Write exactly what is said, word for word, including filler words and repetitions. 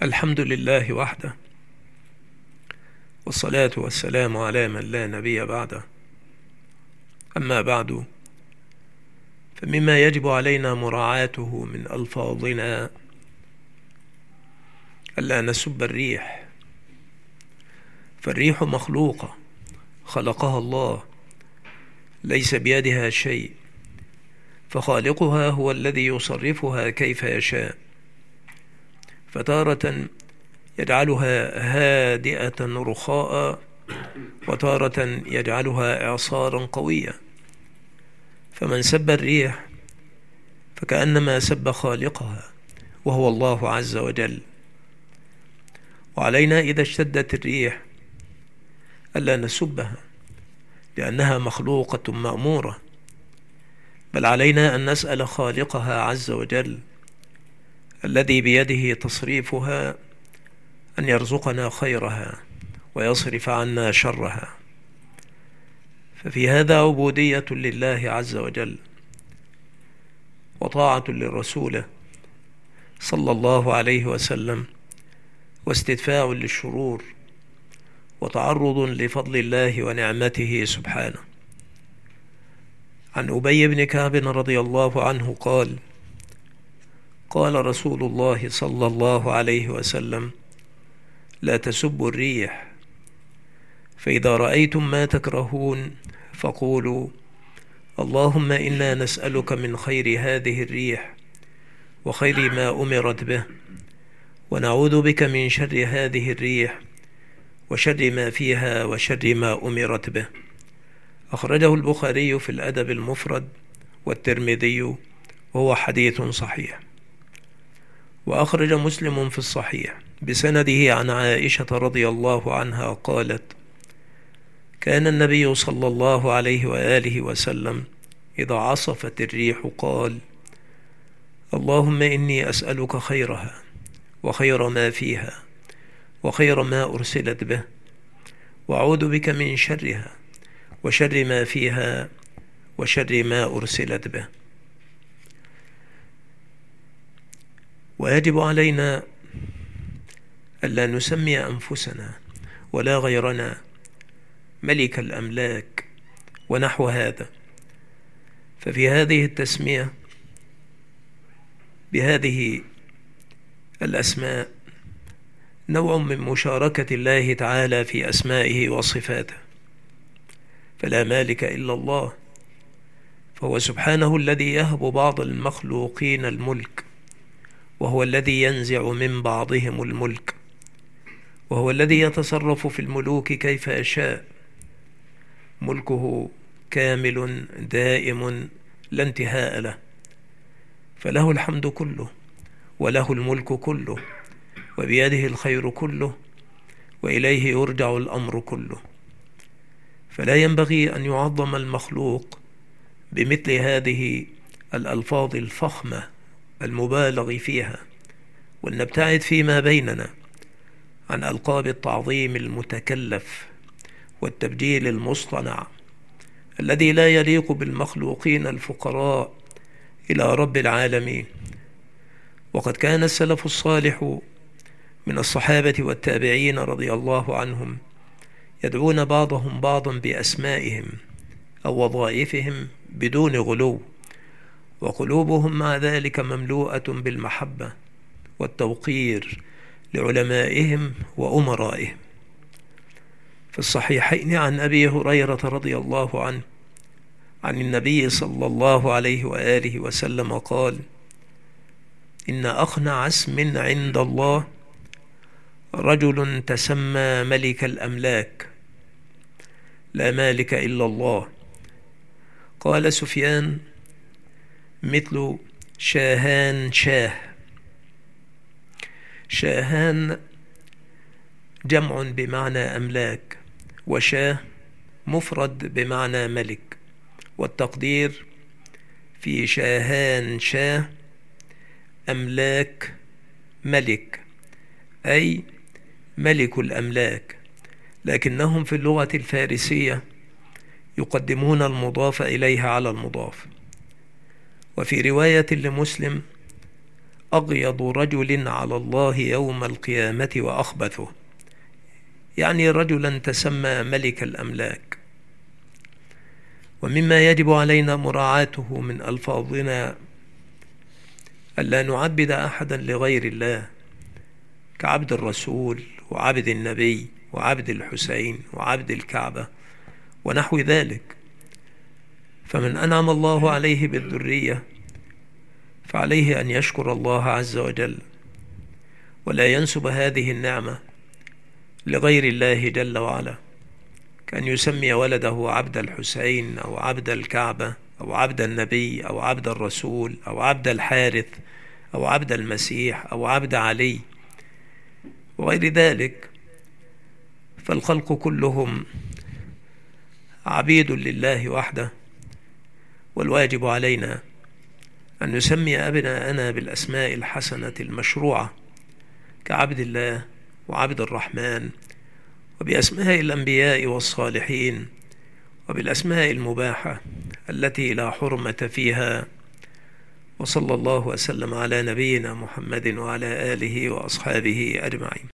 الحمد لله وحده، والصلاة والسلام على من لا نبي بعده. أما بعد، فمما يجب علينا مراعاته من ألفاظنا ألا نسب الريح، فالريح مخلوقة خلقها الله، ليس بيدها شيء، فخالقها هو الذي يصرفها كيف يشاء، فتارة يجعلها هادئة رخاء، وتارة يجعلها إعصارا قويا. فمن سب الريح فكأنما سب خالقها وهو الله عز وجل. وعلينا إذا اشتدت الريح ألا نسبها، لأنها مخلوقة مأمورة، بل علينا أن نسأل خالقها عز وجل الذي بيده تصريفها أن يرزقنا خيرها ويصرف عنا شرها. ففي هذا عبودية لله عز وجل، وطاعة لرسوله صلى الله عليه وسلم، واستدفاع للشرور، وتعرض لفضل الله ونعمته سبحانه. عن أبي بن كعب رضي الله عنه قال: قال رسول الله صلى الله عليه وسلم: لا تسبوا الريح، فإذا رأيتم ما تكرهون فقولوا: اللهم إنا نسألك من خير هذه الريح وخير ما أمرت به، ونعوذ بك من شر هذه الريح وشر ما فيها وشر ما أمرت به. أخرجه البخاري في الأدب المفرد والترمذي، وهو حديث صحيح. وأخرج مسلم في الصحيح بسنده عن عائشة رضي الله عنها قالت: كان النبي صلى الله عليه وآله وسلم إذا عصفت الريح قال: اللهم إني أسألك خيرها وخير ما فيها وخير ما أرسلت به، وأعوذ بك من شرها وشر ما فيها وشر ما أرسلت به. ويجب علينا ألا نسمي أنفسنا ولا غيرنا ملك الأملاك ونحو هذا، ففي هذه التسمية بهذه الأسماء نوع من مشاركة الله تعالى في أسمائه وصفاته، فلا مالك إلا الله، فهو سبحانه الذي يهب بعض المخلوقين الملك، وهو الذي ينزع من بعضهم الملك، وهو الذي يتصرف في الملوك كيف يشاء، ملكه كامل دائم لا انتهاء له، فله الحمد كله وله الملك كله، وبيده الخير كله، وإليه يرجع الأمر كله. فلا ينبغي أن يعظم المخلوق بمثل هذه الألفاظ الفخمة المبالغ فيها، ولنبتعد فيما بيننا عن ألقاب التعظيم المتكلف والتبجيل المصطنع الذي لا يليق بالمخلوقين الفقراء إلى رب العالمين. وقد كان السلف الصالح من الصحابة والتابعين رضي الله عنهم يدعون بعضهم بعضا بأسمائهم أو وظائفهم بدون غلو، وقلوبهم مع ذلك مملوءة بالمحبة والتوقير لعلمائهم وأمرائهم. في الصحيحين عن أبي هريرة رضي الله عنه عن النبي صلى الله عليه وآله وسلم قال: إن أخنع اسم عند الله رجل تسمى ملك الأملاك، لا مالك إلا الله. قال سفيان: مثل شاهان شاه. شاهان جمع بمعنى أملاك، وشاه مفرد بمعنى ملك، والتقدير في شاهان شاه أملاك ملك، أي ملك الأملاك، لكنهم في اللغة الفارسية يقدمون المضاف إليها على المضاف. وفي رواية لمسلم: أغيض رجل على الله يوم القيامة وأخبثه، يعني رجلا تسمى ملك الأملاك. ومما يجب علينا مراعاته من ألفاظنا ألا نعبد أحدا لغير الله، كعبد الرسول وعبد النبي وعبد الحسين وعبد الكعبة ونحو ذلك. فمن أنعم الله عليه بالذرية فعليه أن يشكر الله عز وجل، ولا ينسب هذه النعمة لغير الله جل وعلا، كأن يسمي ولده عبد الحسين أو عبد الكعبة أو عبد النبي أو عبد الرسول أو عبد الحارث أو عبد المسيح أو عبد علي وغير ذلك. فالخلق كلهم عبيد لله وحده، والواجب علينا أن نسمي أبناءنا بالأسماء الحسنة المشروعة كعبد الله وعبد الرحمن، وبأسماء الأنبياء والصالحين، وبالأسماء المباحة التي لا حرمة فيها. وصلى الله وسلم على نبينا محمد وعلى آله وأصحابه أجمعين.